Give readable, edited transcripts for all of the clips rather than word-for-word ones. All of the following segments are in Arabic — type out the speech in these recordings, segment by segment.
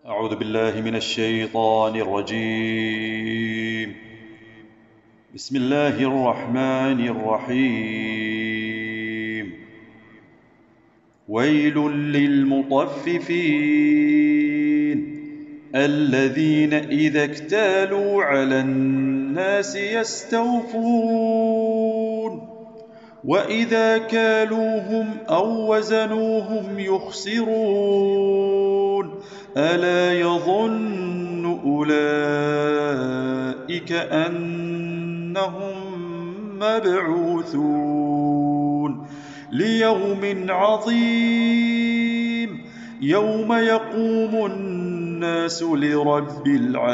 أعوذ بالله من الشيطان الرجيم. بسم الله الرحمن الرحيم. ويل للمطففين الذين إذا اكتالوا على الناس يستوفون وإذا كالوهم أو وزنوهم يخسرون ألا يظن أولئك أنهم مبعوثون ليوم عظيم يوم يقوم الناس لرب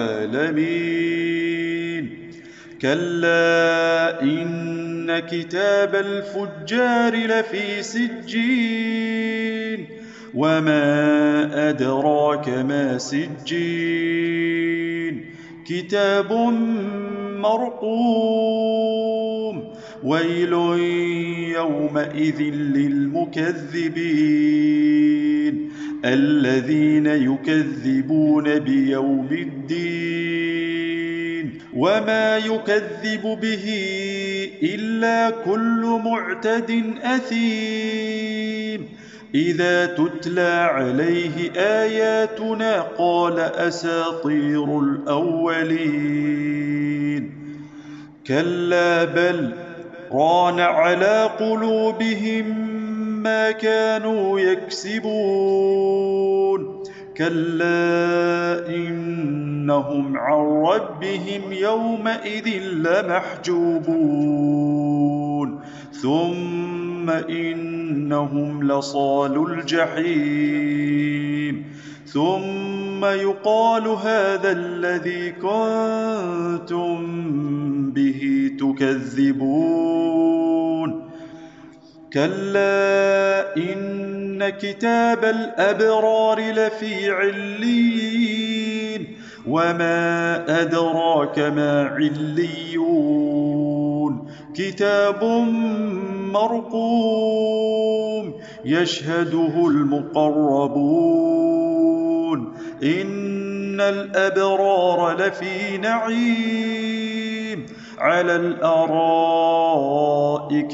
العالمين. كلا إن كتاب الفجار لفي سجين وما أدراك ما سجين كتاب مرقوم ويل يومئذ للمكذبين الذين يكذبون بيوم الدين وما يكذب به إلا كل معتد أثيم إذا تتلى عليه آياتنا قال أساطير الأولين كلا بل ران على قلوبهم ما كانوا يكسبون كلا إنهم عن ربهم يومئذ لمحجوبون ثم إنهم لصالو الجحيم ثم يقال هذا الذي كنتم به تكذبون كلا إن كتاب الأبرار لفي عليين وما أدراك ما عليون كتاب مرقوم يشهده المقربون إن الأبرار لفي نعيم على الأرائك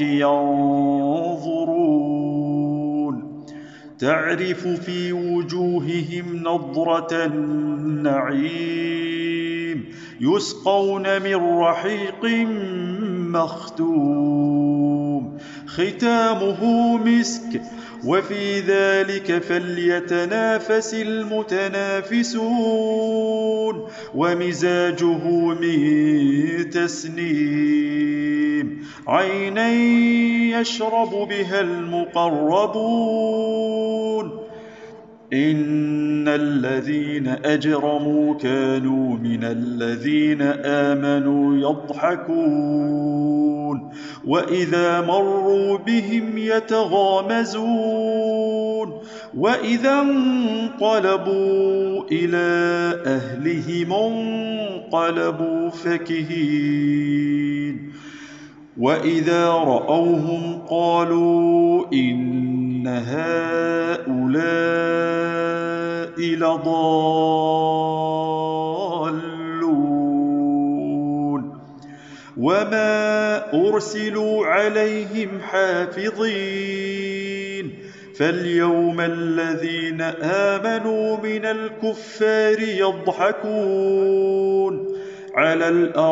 ينظرون تعرف في وجوههم نضرة النعيم يسقون من رحيق مختوم ختامه مسك وفي ذلك فليتنافس المتنافسون ومزاجه من تسنيم عينا يشرب بها المقربون إن الذين أجرموا كانوا من الذين آمنوا يضحكون وإذا مروا بهم يتغامزون وإذا انقلبوا إلى أهلهم انقلبوا فكهين وإذا رأوهم قالوا إن هؤلاء لضالون وما أرسلوا عليهم حافظين فاليوم الذين آمنوا من الكفار يضحكون على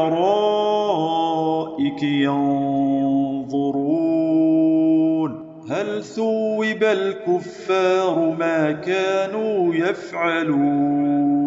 الأرائك ينظرون هل ثوب الكفار ما كانوا يفعلون